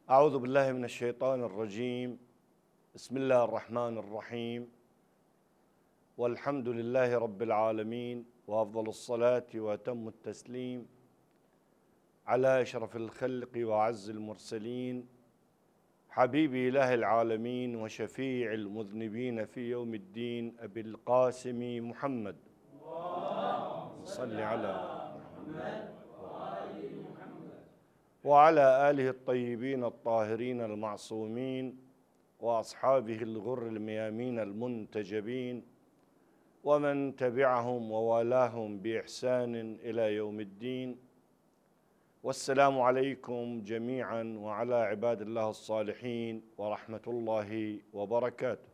أعوذ بالله من الشيطان الرجيم. بسم الله الرحمن الرحيم، والحمد لله رب العالمين، وأفضل الصلاة وأتم التسليم على أشرف الخلق وأعز المرسلين، حبيب إله العالمين وشفيع المذنبين في يوم الدين، أبي القاسم محمد. صل على محمد وعلى آله الطيبين الطاهرين المعصومين، وأصحابه الغر الميامين المنتجبين، ومن تبعهم ووالاهم بإحسان إلى يوم الدين. والسلام عليكم جميعا وعلى عباد الله الصالحين ورحمة الله وبركاته.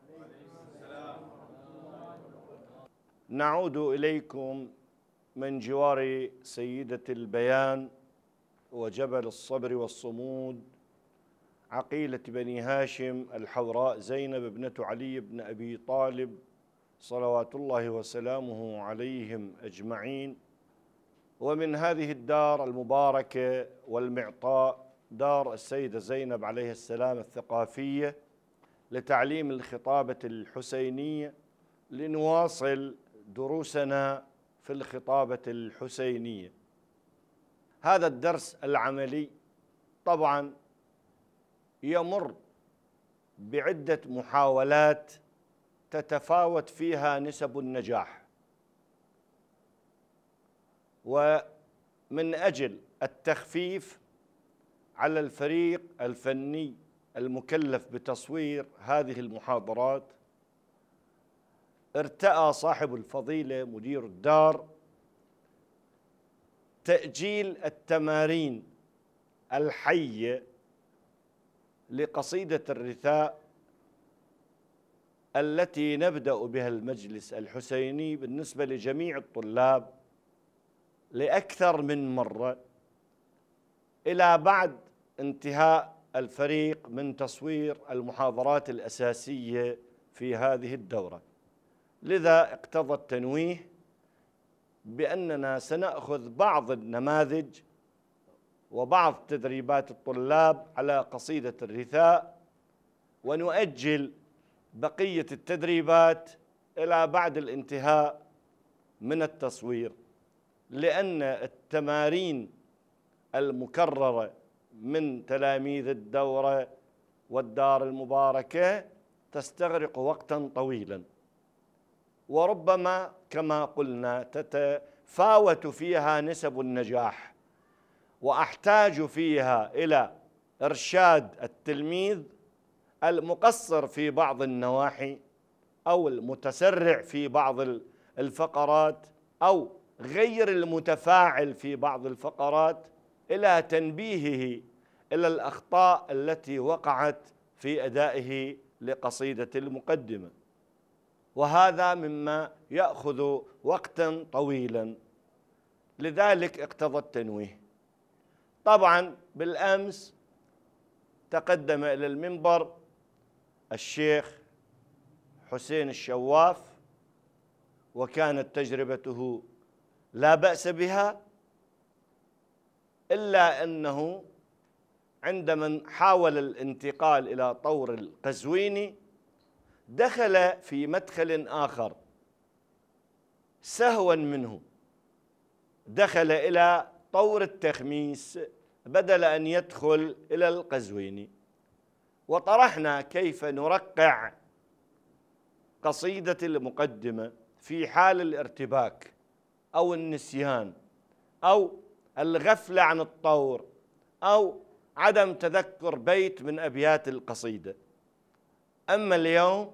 نعود إليكم من جوار سيدة البيان وجبل الصبر والصمود، عقيلة بني هاشم الحوراء زينب ابنة علي بن أبي طالب صلوات الله وسلامه عليهم أجمعين، ومن هذه الدار المباركة والمعطاء، دار السيدة زينب عليه السلام الثقافية لتعليم الخطابة الحسينية، لنواصل دروسنا في الخطابة الحسينية. هذا الدرس العملي طبعا يمر بعدة محاولات تتفاوت فيها نسب النجاح، ومن أجل التخفيف على الفريق الفني المكلف بتصوير هذه المحاضرات، ارتأى صاحب الفضيلة مدير الدار تأجيل التمارين الحية لقصيدة الرثاء التي نبدأ بها المجلس الحسيني بالنسبة لجميع الطلاب لأكثر من مرة، إلى بعد انتهاء الفريق من تصوير المحاضرات الأساسية في هذه الدورة. لذا اقتضى التنويه بأننا سنأخذ بعض النماذج وبعض تدريبات الطلاب على قصيدة الرثاء، ونؤجل بقية التدريبات إلى بعد الانتهاء من التصوير، لأن التمارين المكررة من تلاميذ الدورة والدار المباركة تستغرق وقتا طويلا، وربما كما قلنا تتفاوت فيها نسب النجاح، وأحتاج فيها إلى إرشاد التلميذ المقصر في بعض النواحي، أو المتسرع في بعض الفقرات، أو غير المتفاعل في بعض الفقرات، إلى تنبيهه إلى الأخطاء التي وقعت في أدائه لقصيدة المقدمة، وهذا مما يأخذ وقتا طويلا، لذلك اقتضى التنويه. طبعا بالأمس تقدم إلى المنبر الشيخ حسين الشواف، وكانت تجربته لا بأس بها، إلا أنه عندما حاول الانتقال إلى طور القزويني دخل في مدخل آخر سهوا منه، دخل إلى طور التخميس بدل أن يدخل إلى القزويني، وطرحنا كيف نرقع قصيدة المقدمة في حال الارتباك أو النسيان أو الغفلة عن الطور أو عدم تذكر بيت من أبيات القصيدة. أما اليوم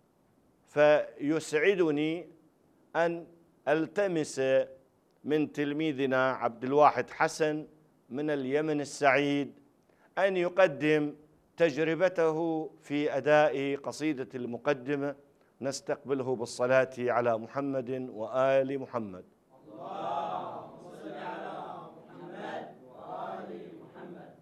فيسعدني أن ألتمس من تلميذنا عبد الواحد حسن من اليمن السعيد أن يقدم تجربته في أداء قصيدة المقدمة. نستقبله بالصلاة على محمد وآل محمد. اللهم صل على محمد وآل محمد.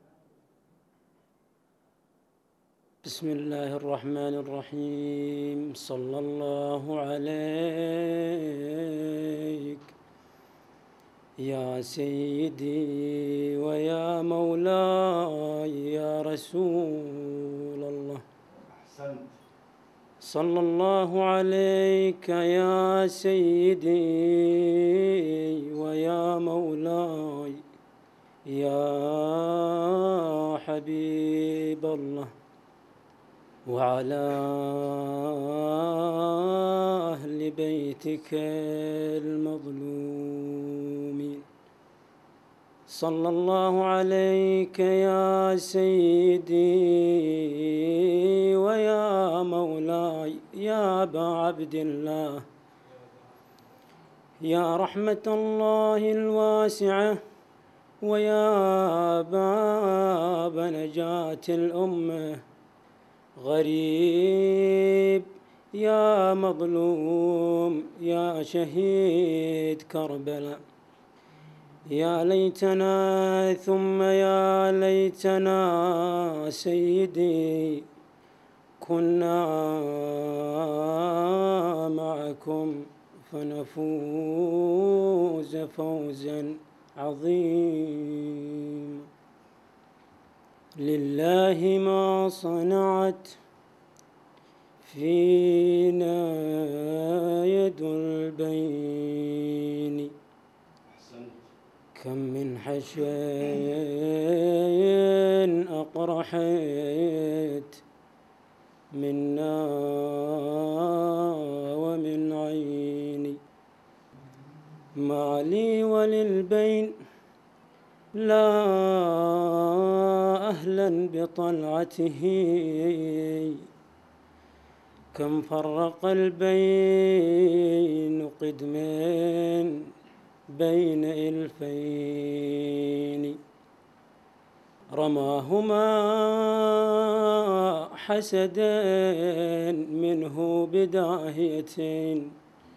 بسم الله الرحمن الرحيم. صلى الله عليك يا سيدي ويا مولاي يا رسول الله. أحسنت. صلى الله عليك يا سيدي ويا مولاي يا حبيب الله، وعلى أهل بيتك المظلومين. صلى الله عليك يا سيدي ويا مولاي يا أبا عبد الله، يا رحمة الله الواسعة ويا باب نجاة الأمة، غريب يا مظلوم يا شهيد كربلاء. يا ليتنا ثم يا ليتنا سيدي كنا معكم فنفوز فوزا عظيما. لله ما صنعت فينا يد البين، كم من حشين أقرحت منا ومن عيني. ما لي وللبين لا أهلا بطلعته، كم فرق البين قدمين بين إلفين. رماهما حسدا منه بداهيتين،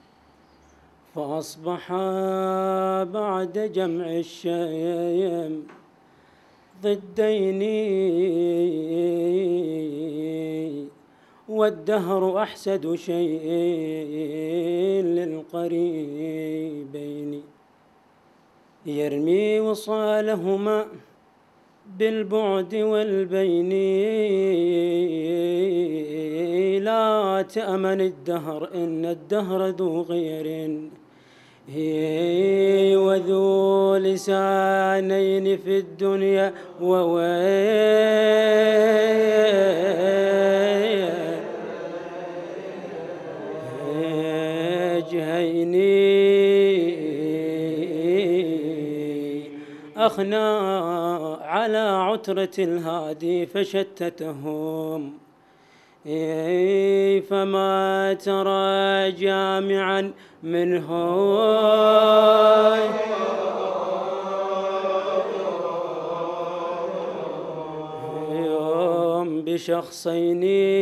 فأصبحا بعد جمع الشيم ضدين، والدهر أحسد شيء للقريبين. يرمي وصالهما بالبعد والبين، لا تأمن الدهر إن الدهر ذو غير، وذو لسانين في الدنيا ووجهين. أخنا على عترة الهادي فشتتهم، فما ترى جامعا منهم يوم بشخصين،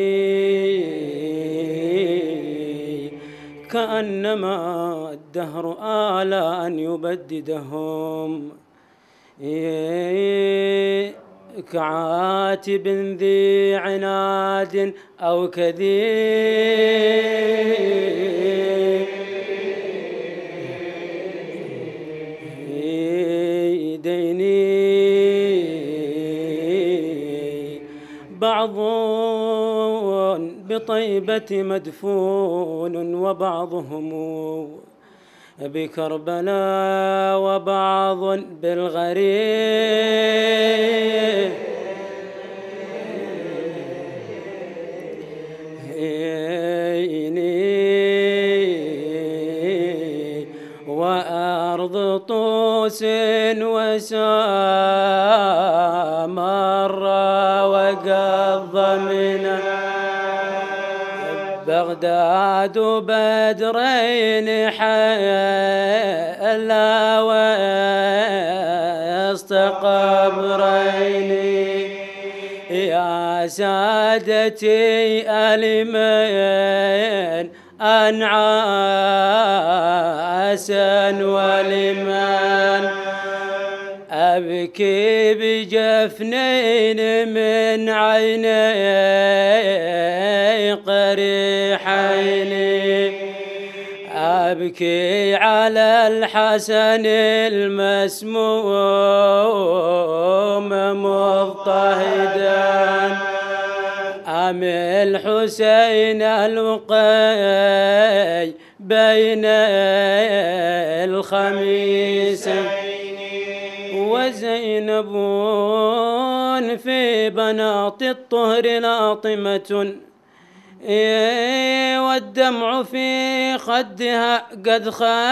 كأنما الدهر آلى أن يبددهم، كعاتب ذي عناد أو كذيدين. بعض بطيبة مدفون وبعضهم بكربلاء وبعض بالغريب، وأرض طوس وسامر وقض من بغداد بدرين حلا وسط قبرين. يا سادتي ألمن أنعاسا ولمن أبكي بجفنين من عيني قريحين، أبكي على الحسن المسموم مضطهدا، أم الحسين الوقي بين الخميسين، وزينب في بناط الطهر لاطمة، والدمع في خدها قد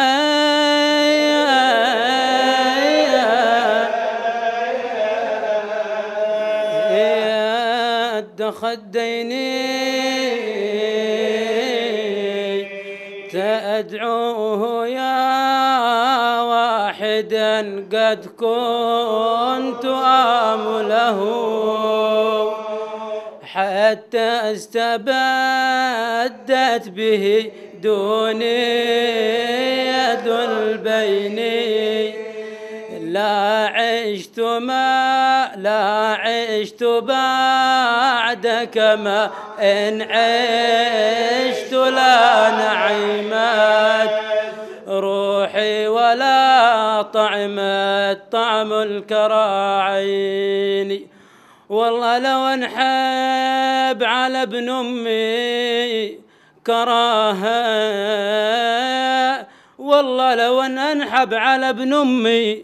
يد خدين تدعوه يا واحدا قد كنت آمله، حتى استبدت به دوني يد البين، لا عشت بعدك ما إن عشت لا نعيمت روحي ولا طعمت طعم الكراعين، والله لو انحب على ابن أمي كراهة، والله لو انحب على ابن أمي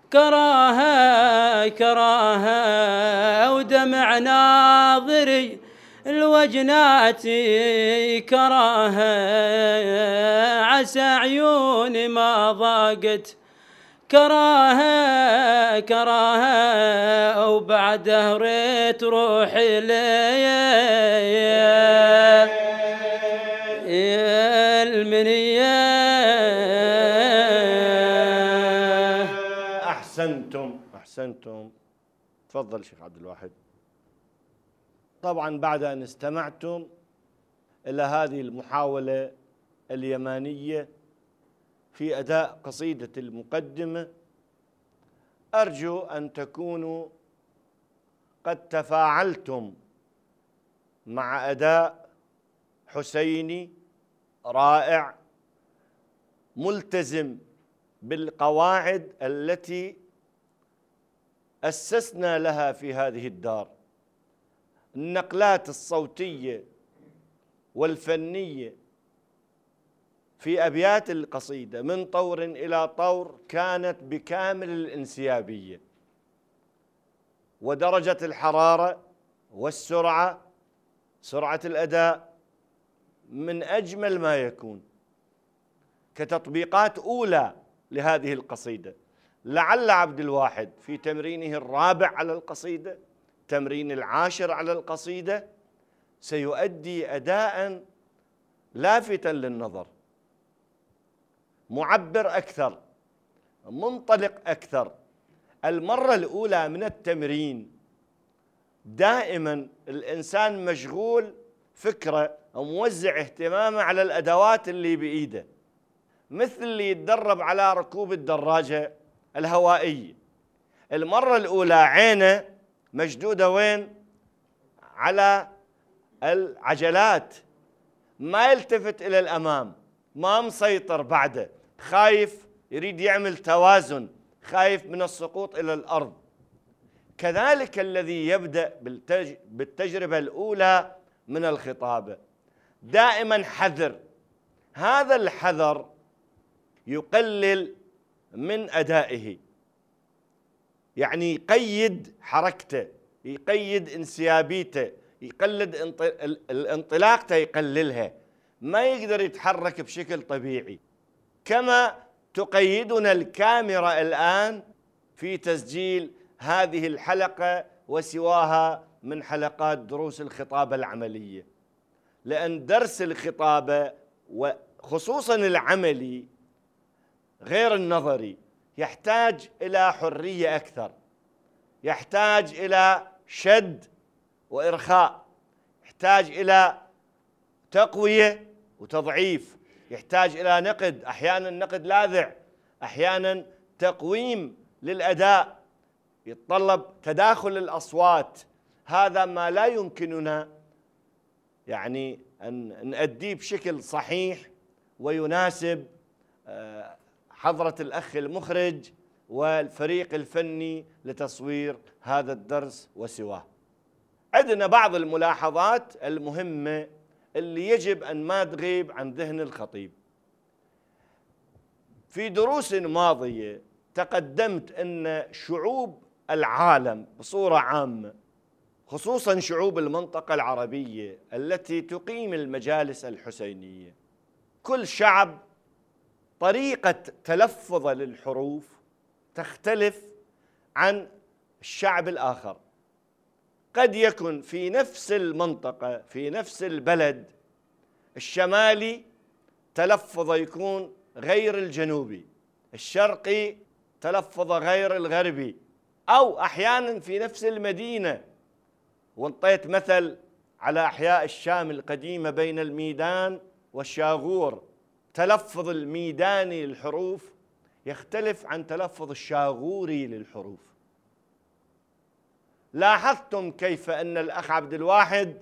كراهة ودمع ناظري الوجنات كراهة، عسى عيوني ما ضاقت كراهة وبعده ريت روحي لي المنية. أحسنتم. تفضل شيخ عبد الواحد. طبعا بعد أن استمعتم إلى هذه المحاولة اليمانية في أداء قصيدة المقدمة، أرجو أن تكونوا قد تفاعلتم مع أداء حسيني رائع ملتزم بالقواعد التي أسسنا لها في هذه الدار. النقلات الصوتية والفنية في أبيات القصيدة من طور إلى طور كانت بكامل الانسيابية، ودرجة الحرارة والسرعة، سرعة الأداء من أجمل ما يكون كتطبيقات أولى لهذه القصيدة. لعل عبد الواحد في تمرينه الرابع على القصيدة، تمرين العاشر على القصيدة، سيؤدي أداء لافتا للنظر، معبر أكثر، منطلق أكثر. المرة الأولى من التمرين دائما الإنسان مشغول فكرة أو موزع اهتمامه على الأدوات اللي بإيده، مثل اللي يتدرب على ركوب الدراجة الهوائية. المرة الأولى عينه مشدودة وين؟ على العجلات، ما يلتفت إلى الأمام، ما مسيطر بعده، خايف، يريد يعمل توازن، خايف من السقوط إلى الأرض. كذلك الذي يبدأ بالتجربة الأولى من الخطابة دائما حذر، هذا الحذر يقلل من أدائه، يعني يقيد حركته، يقيد انسيابيته، يقلد الانطلاقته، يقللها، ما يقدر يتحرك بشكل طبيعي، كما تقيدنا الكاميرا الآن في تسجيل هذه الحلقة وسواها من حلقات دروس الخطابة العملية. لأن درس الخطابة وخصوصا العملي غير النظري يحتاج إلى حرية أكثر، يحتاج إلى شد وإرخاء، يحتاج إلى تقوية وتضعيف، يحتاج إلى نقد، أحيانا نقد لاذع، أحيانا تقويم للأداء، يتطلب تداخل الأصوات. هذا ما لا يمكننا يعني أن نؤديه بشكل صحيح ويناسب حضرة الأخ المخرج والفريق الفني لتصوير هذا الدرس وسواه. عندنا بعض الملاحظات المهمة اللي يجب أن ما تغيب عن ذهن الخطيب. في دروس ماضية تقدمت أن شعوب العالم بصورة عامة، خصوصا شعوب المنطقة العربية التي تقيم المجالس الحسينية، كل شعب طريقة تلفظه للحروف تختلف عن الشعب الآخر. قد يكون في نفس المنطقة في نفس البلد الشمالي تلفظه يكون غير الجنوبي، الشرقي تلفظه غير الغربي، أو أحيانا في نفس المدينة. وانطيت مثل على أحياء الشام القديمة بين الميدان والشاغور، تلفظ الميداني للحروف يختلف عن تلفظ الشاغوري للحروف. لاحظتم كيف أن الأخ عبد الواحد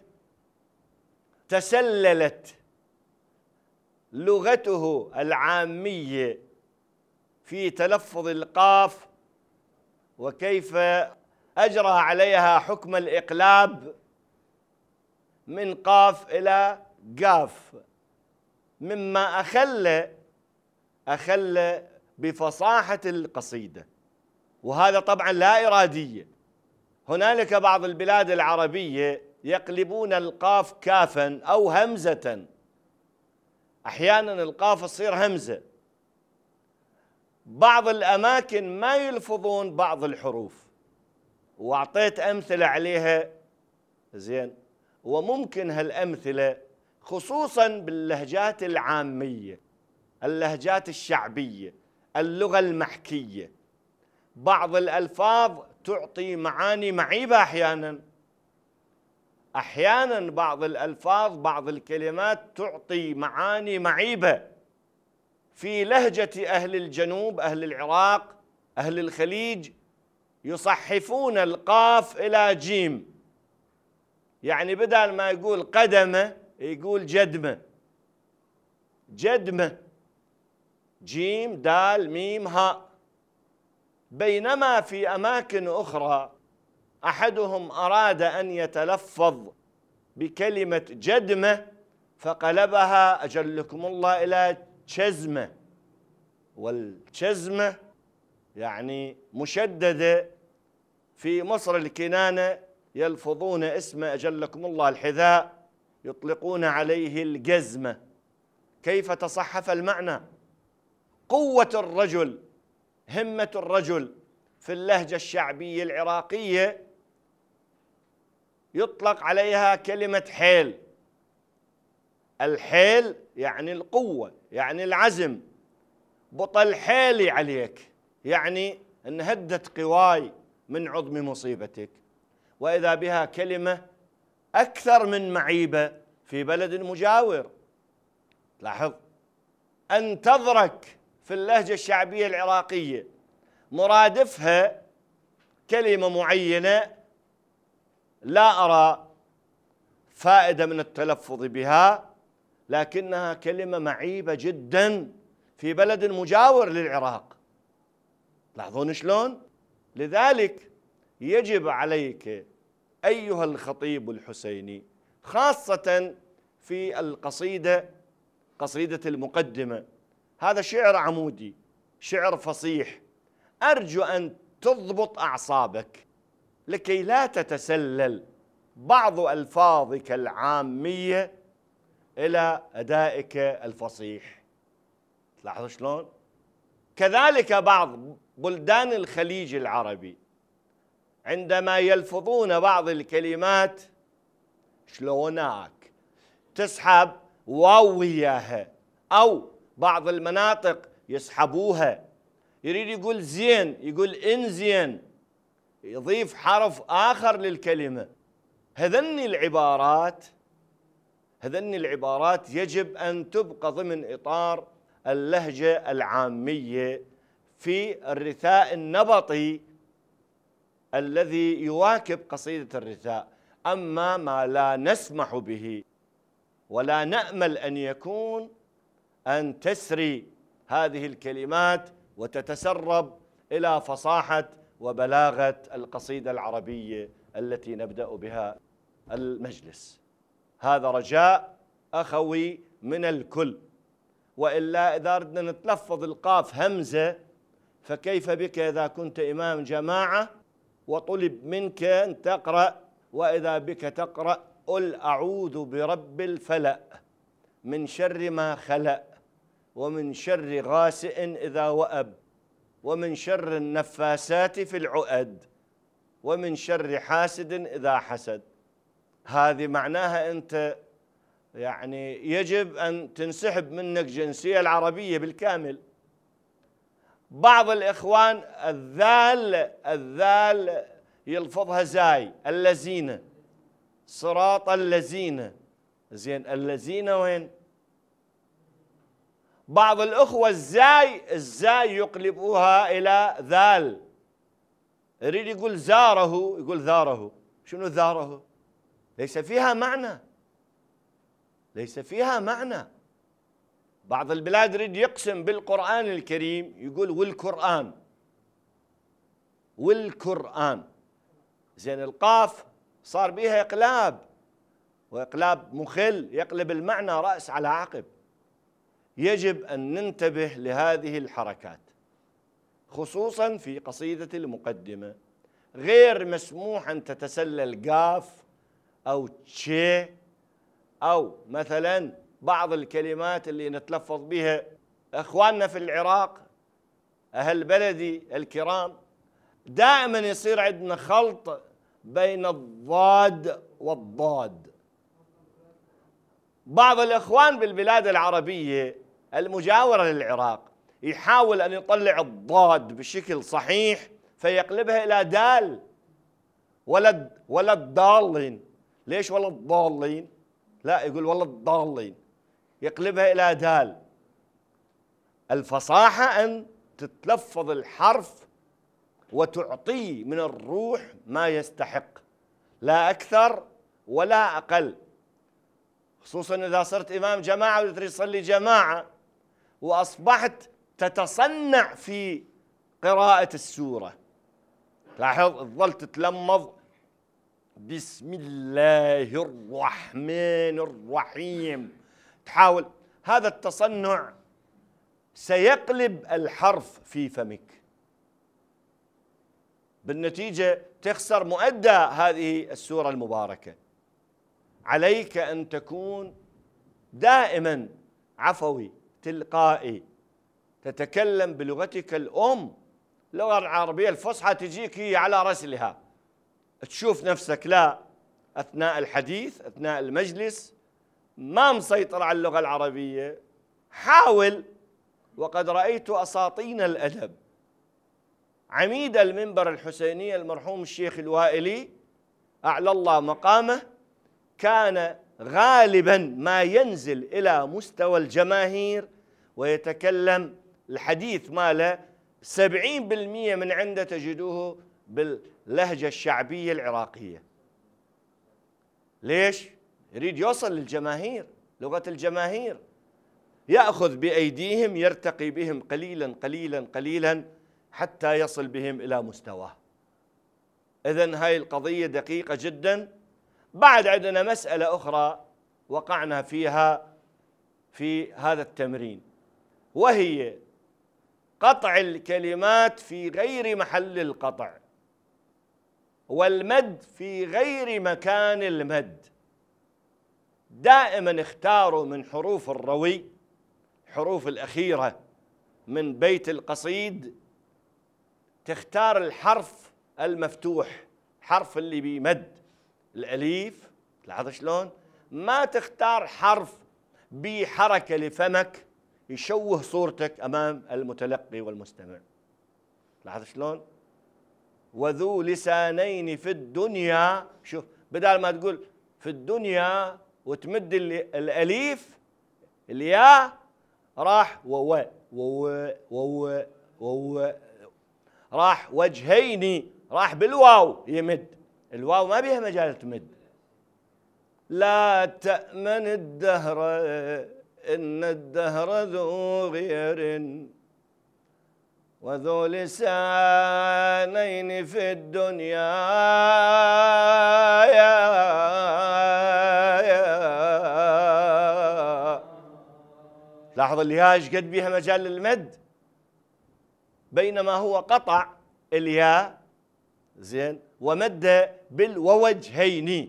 تسللت لغته العامية في تلفظ القاف، وكيف أجرى عليها حكم الإقلاب من قاف إلى قاف، مما أخل بفصاحة القصيدة، وهذا طبعا لا إرادية. هنالك بعض البلاد العربية يقلبون القاف كافا أو همزة، أحيانا القاف تصير همزة. بعض الأماكن ما يلفظون بعض الحروف، وأعطيت أمثلة عليها زين. وممكن هالأمثلة خصوصا باللهجات العامية، اللهجات الشعبية، اللغة المحكية، بعض الألفاظ تعطي معاني معيبة أحيانا بعض الألفاظ بعض الكلمات تعطي معاني معيبة. في لهجة أهل الجنوب، أهل العراق، أهل الخليج، يصحفون القاف إلى جيم، يعني بدل ما يقول قدمة يقول جدمة، جدمة، جيم دال ميم هاء. بينما في أماكن أخرى أحدهم أراد أن يتلفظ بكلمة جدمة فقلبها أجلكم الله إلى جزمة، والجزمة يعني مشددة. في مصر الكنانة يلفظون اسم أجلكم الله الحذاء يطلقون عليه الجزمة. كيف تصحف المعنى؟ قوة الرجل، همة الرجل في اللهجة الشعبية العراقية يطلق عليها كلمة حيل. الحيل يعني القوة، يعني العزم. بطل حيلي عليك، يعني ان هدت قواي من عظم مصيبتك. وإذا بها كلمة أكثر من معيبة في بلد مجاور. لاحظ، أنتظرك في اللهجة الشعبية العراقية مرادفها كلمة معينة لا أرى فائدة من التلفظ بها، لكنها كلمة معيبة جدا في بلد مجاور للعراق. لاحظون شلون؟ لذلك يجب عليك أيها الخطيب الحسيني، خاصة في القصيدة، قصيدة المقدمة، هذا شعر عمودي، شعر فصيح، أرجو أن تضبط أعصابك لكي لا تتسلل بعض ألفاظك العامية إلى أدائك الفصيح. تلاحظوا شلون؟ كذلك بعض بلدان الخليج العربي عندما يلفظون بعض الكلمات شلوناك تسحب واو وياها، أو بعض المناطق يسحبوها، يريد يقول زين يقول إن زين، يضيف حرف آخر للكلمة. هذن العبارات يجب أن تبقى ضمن إطار اللهجة العامية في الرثاء النبطي الذي يواكب قصيدة الرثاء. أما ما لا نسمح به ولا نأمل أن يكون، أن تسري هذه الكلمات وتتسرب إلى فصاحة وبلاغة القصيدة العربية التي نبدأ بها المجلس. هذا رجاء أخوي من الكل، وإلا إذا ردنا نتلفظ القاف همزة فكيف بك إذا كنت إمام جماعة وطلب منك أن تقرأ، وإذا بك تقرأ قل أعوذ برب الفلق من شر ما خلق ومن شر غاسق إذا وأب ومن شر النفاسات في العقد ومن شر حاسد إذا حسد. هذه معناها أنت يعني يجب أن تنسحب منك جنسية العربية بالكامل. بعض الإخوان الذال يلفظها زاي، الذين، صراط الذين، زين الذين وين؟ بعض الأخوة الزاي يقلبوها إلى ذال، يريد يقول زاره يقول ذاره. شنو ذاره؟ ليس فيها معنى، ليس فيها معنى. بعض البلاد يريد يقسم بالقرآن الكريم يقول والقرآن، والقرآن. زين القاف صار بها إقلاب، وإقلاب مخل يقلب المعنى رأس على عقب. يجب أن ننتبه لهذه الحركات، خصوصا في قصيدة المقدمة. غير مسموح أن تتسلل قاف أو تشي أو مثلا بعض الكلمات اللي نتلفظ بها. أخواننا في العراق أهل بلدي الكرام دائما يصير عندنا خلط بين الضاد والضاد. بعض الإخوان بالبلاد العربية المجاورة للعراق يحاول أن يطلع الضاد بشكل صحيح فيقلبها إلى دال. ولا الضالين. ليش ولا الضالين؟ لا، يقول ولا الضالين، يقلبها إلى دال. الفصاحة أن تتلفظ الحرف وتعطيه من الروح ما يستحق، لا أكثر ولا أقل. خصوصا إذا صرت إمام جماعة وتريد تصلي جماعة وأصبحت تتصنع في قراءة السورة. لاحظ تظل تتلمظ بسم الله الرحمن الرحيم، تحاول. هذا التصنع سيقلب الحرف في فمك، بالنتيجة تخسر مؤدى هذه السورة المباركة. عليك أن تكون دائما عفوي تلقائي، تتكلم بلغتك الأم. اللغة العربية الفصحى تجيك هي على رسلها، تشوف نفسك لا أثناء الحديث أثناء المجلس ما مسيطر على اللغة العربية، حاول. وقد رأيت أساطين الأدب عميد المنبر الحسينية المرحوم الشيخ الوائلي أعلى الله مقامه كان غالبا ما ينزل إلى مستوى الجماهير ويتكلم الحديث ماله 70% من عنده تجدوه باللهجة الشعبية العراقية. ليش؟ يريد يوصل للجماهير، لغة الجماهير، يأخذ بأيديهم يرتقي بهم قليلا قليلا قليلا حتى يصل بهم إلى مستواه. إذن هاي القضية دقيقة جدا. بعد عندنا مسألة أخرى وقعنا فيها في هذا التمرين، وهي قطع الكلمات في غير محل القطع والمد في غير مكان المد. دائما اختاروا من حروف الروي، الحروف الأخيرة من بيت القصيد، تختار الحرف المفتوح، حرف اللي بيمد، الأليف. لاحظ شلون؟ ما تختار حرف بحركة لفمك يشوه صورتك أمام المتلقي والمستمع. لاحظ شلون؟ وذو لسانين في الدنيا، شوف بدل ما تقول في الدنيا وتمد الأليف الياء راح وو راح وجهين، راح بالواو يمد. الواو ما بيها مجال تمد. لا تأمن الدهر إن الدهر ذو غير وذو لسانين في الدنيا لاحظ الياء ايش قد بها مجال للمد، بينما هو قطع الياء زين ومد بالووجهين.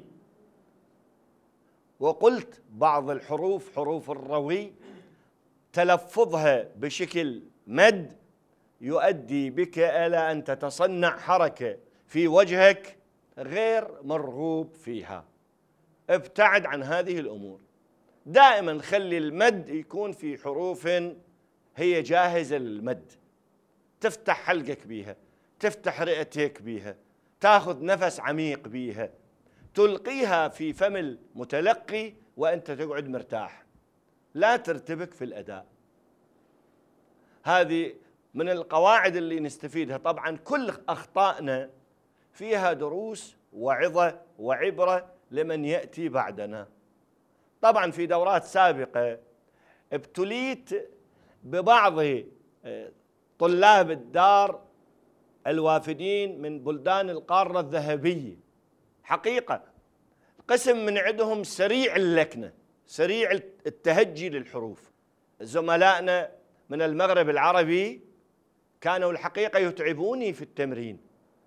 وقلت بعض الحروف حروف الروي تلفظها بشكل مد يؤدي بك إلى أن تتصنع حركة في وجهك غير مرغوب فيها. ابتعد عن هذه الأمور. دائما خلي المد يكون في حروف هي جاهزة للمد، تفتح حلقك بيها، تفتح رئتك بيها، تاخذ نفس عميق بيها، تلقيها في فم المتلقي وأنت تقعد مرتاح، لا ترتبك في الأداء. هذه من القواعد اللي نستفيدها. طبعا كل أخطائنا فيها دروس وعظة وعبرة لمن يأتي بعدنا. طبعا في دورات سابقة ابتليت ببعض طلاب الدار الوافدين من بلدان القارة الذهبية، حقيقة قسم من عندهم سريع اللكنة، سريع التهجي للحروف. زملائنا من المغرب العربي كانوا الحقيقة يتعبوني في التمرين،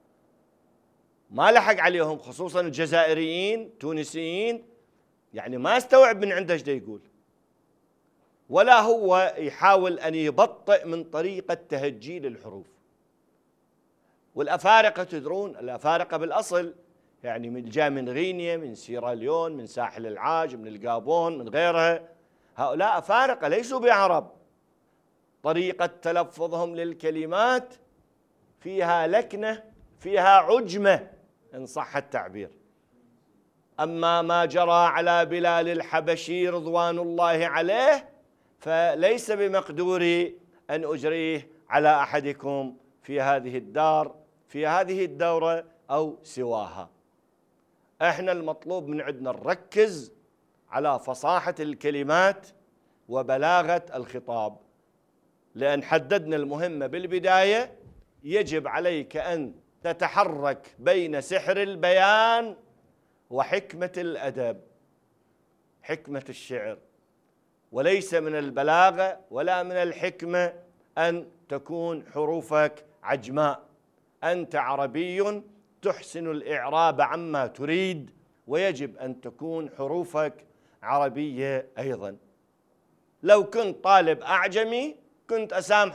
ما لحق عليهم، خصوصا الجزائريين تونسيين، يعني ما استوعب من عنده ايش يقول، ولا هو يحاول أن يبطئ من طريقة تهجي للحروف. والأفارقة تدرون، الأفارقة بالأصل يعني من جاء من غينيا، من سيراليون، من ساحل العاج، من الغابون، من غيرها، هؤلاء أفارقة ليسوا بعرب. طريقة تلفظهم للكلمات فيها لكنة، فيها عجمة إن صح التعبير. أما ما جرى على بلال الحبشي رضوان الله عليه فليس بمقدوري أن أجريه على أحدكم في هذه الدار، في هذه الدورة أو سواها. احنا المطلوب من عندنا نركز على فصاحة الكلمات وبلاغة الخطاب، لأن حددنا المهمة بالبداية. يجب عليك أن تتحرك بين سحر البيان وحكمة الأدب، حكمة الشعر، وليس من البلاغة ولا من الحكمة أن تكون حروفك عجماء. أنت عربي تحسن الإعراب عما تريد، ويجب أن تكون حروفك عربية أيضا. لو كنت طالب أعجمي كنت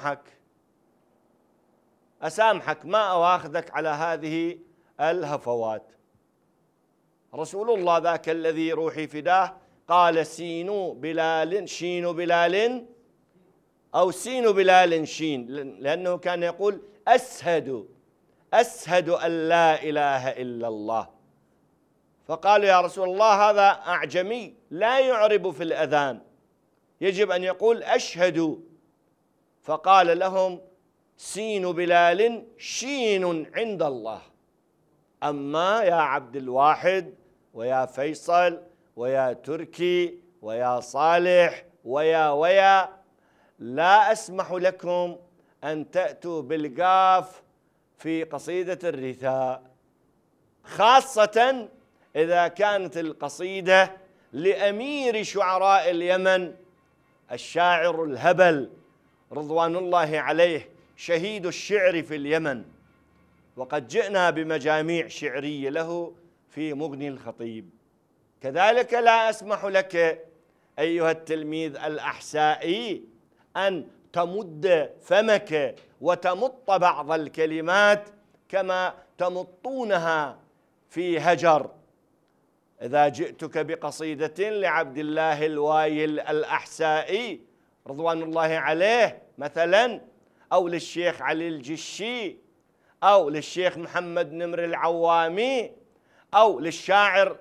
أسامحك ما أواخذك على هذه الهفوات. رسول الله ذاك الذي روحي فداه قال سين بلال أو سين بلال شين، لأنه كان يقول أشهد أن لا إله إلا الله. فقالوا يا رسول الله هذا أعجمي لا يعرب في الأذان، يجب أن يقول أشهد. فقال لهم سين بلال شين عند الله. أما يا عبد الواحد ويا فيصل ويا تركي ويا صالح ويا لا أسمح لكم أن تأتوا بالقاف في قصيدة الرثاء، خاصة إذا كانت القصيدة لأمير شعراء اليمن الشاعر الهبل رضوان الله عليه، شهيد الشعر في اليمن، وقد جئنا بمجاميع شعرية له في مغني الخطيب. كذلك لا أسمح لك أيها التلميذ الأحسائي أن تمد فمك وتمط بعض الكلمات كما تمطونها في هجر. إذا جئتك بقصيدة لعبد الله الوايل الأحسائي رضوان الله عليه مثلا، أو للشيخ علي الجشي، أو للشيخ محمد نمر العوامي، أو للشاعر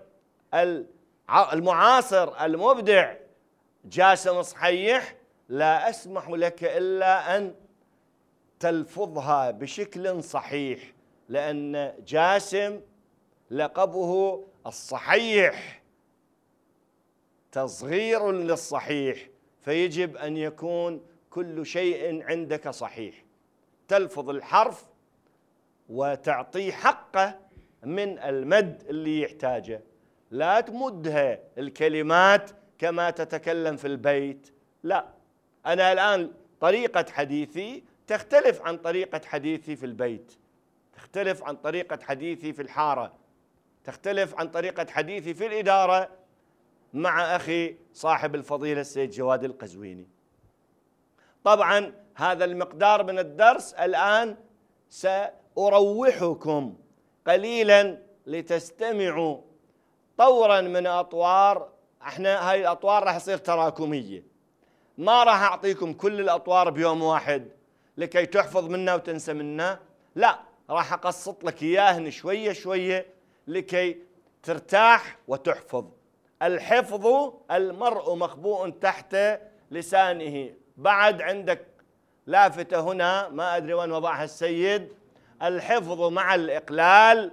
المعاصر المبدع جاسم صحيح، لا أسمح لك إلا أن تلفظها بشكل صحيح، لأن جاسم لقبه الصحيح، تصغير للصحيح، فيجب أن يكون كل شيء عندك صحيح، تلفظ الحرف وتعطيه حقه من المد اللي يحتاجه، لا تمدها الكلمات كما تتكلم في البيت. لا، أنا الآن طريقة حديثي تختلف عن طريقة حديثي في البيت، تختلف عن طريقة حديثي في الحارة، تختلف عن طريقة حديثي في الإدارة مع أخي صاحب الفضيلة السيد جواد القزويني. طبعا هذا المقدار من الدرس الآن سأروحكم قليلا لتستمعوا طورا من أطوار. احنا هاي الأطوار راح تصير تراكمية، ما راح أعطيكم كل الأطوار بيوم واحد لكي تحفظ منا وتنسى منا، لا، راح أقسط لك إياهن شوية شوية لكي ترتاح وتحفظ. الحفظ المرء مخبوء تحت لسانه. بعد عندك لافتة هنا ما أدري وين وضعها السيد، الحفظ مع الإقلال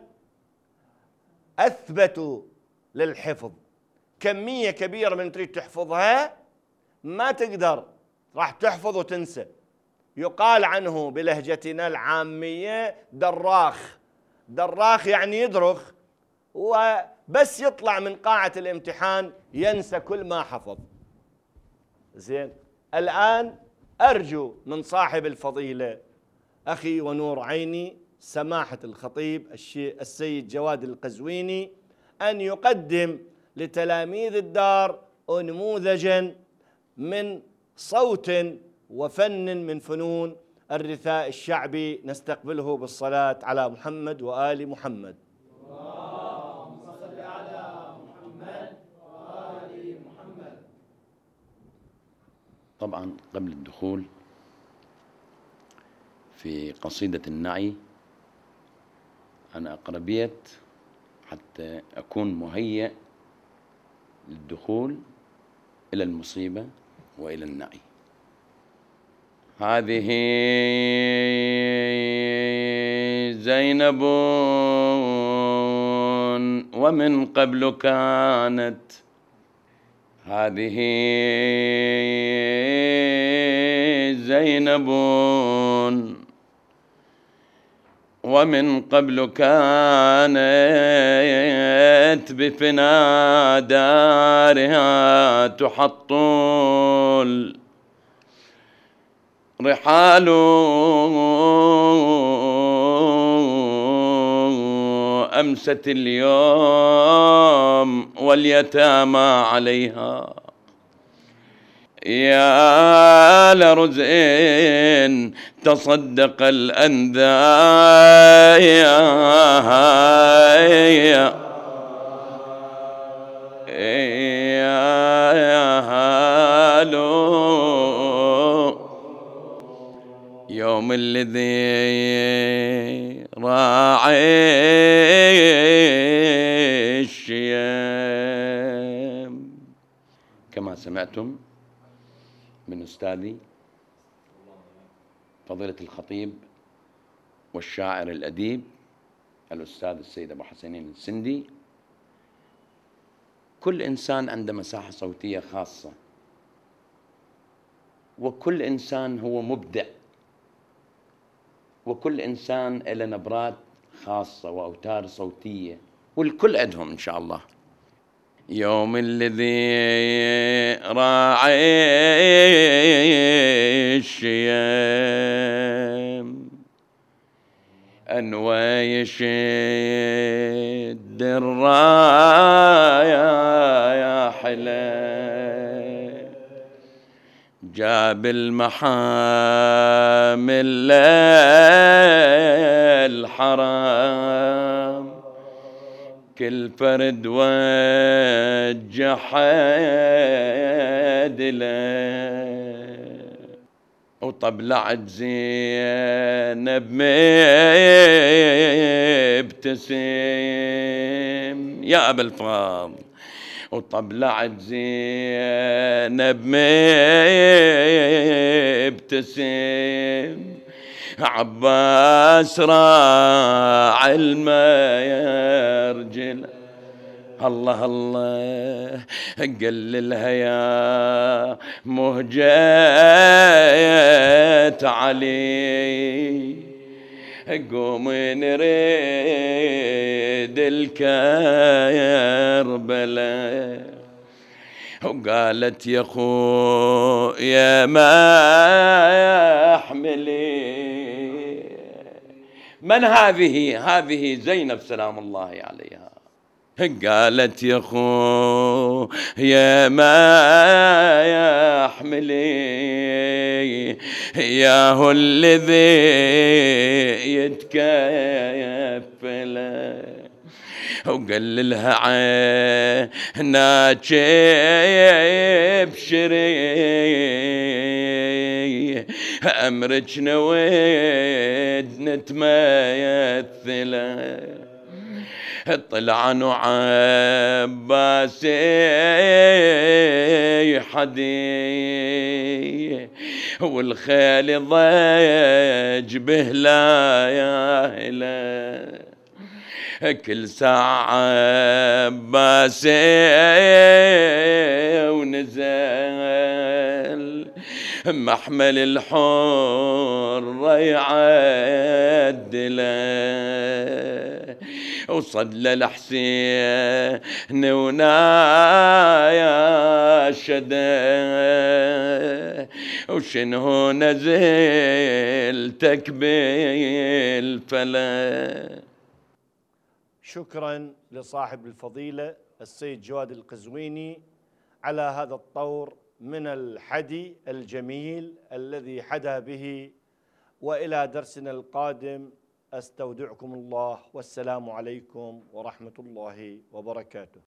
أثبت للحفظ. كمية كبيرة من تريد تحفظها ما تقدر، راح تحفظ وتنسى. يقال عنه بلهجتنا العامية دراخ. دراخ يعني يدرخ، وبس يطلع من قاعة الامتحان ينسى كل ما حفظ. زين، الآن أرجو من صاحب الفضيلة أخي ونور عيني سماحة الخطيب السيد جواد القزويني أن يقدم لتلاميذ الدار نموذجا من صوت وفن من فنون الرثاء الشعبي. نستقبله بالصلاة على محمد وآل محمد. اللهم صل على محمد وآل محمد. طبعا قبل الدخول في قصيدة النعي أنا أقربيت حتى أكون مهيأ للدخول إلى المصيبة وإلى النعي. هذه زينب ومن قبل كانت، هذه زينب ومن قبل كانت بفنا دارها تحطل رحال أمست اليوم واليتامى عليها. يا لرزء تصدق الأنذايا يوم الذي راعي الشيم. كما سمعتم من أستاذي فضيلة الخطيب والشاعر الأديب الأستاذ السيد أبو حسنين السندي، كل إنسان عنده مساحة صوتية خاصة، وكل إنسان هو مبدع، وكل إنسان له نبرات خاصة وأوتار صوتية، والكل عندهم إن شاء الله. يوم الذي راعي الشيم أنوى يشد الراية يا حلا، جاب المحامل للحرام، كل فرد وجه عدله، وطبلعت زينب مبتسم يا أبا الفاضل، وطبلعت زينب مبتسم، عباس راعي الماء يرجل الله الله قللها يا مهجة علي قوم نريد الكربلاء وقالت يا خويا ما احملي. من هذه؟ هذه زينب سلام الله عليها. قالت يا خويا ما يحملي ياهو الذي يتكفل وقال لها عيناك ابشري امرك نويد نتمثله طلع عباسي حدي والخيل ضج به لا يهله كل ساعة عباسي ونزل محمل الحر يعدله وصلى الحسين ونايا شده وشنو نزلتك بالفلا. شكرا لصاحب الفضيلة السيد جواد القزويني على هذا الطور من الحدي الجميل الذي حدا به. وإلى درسنا القادم أستودعكم الله والسلام عليكم ورحمة الله وبركاته.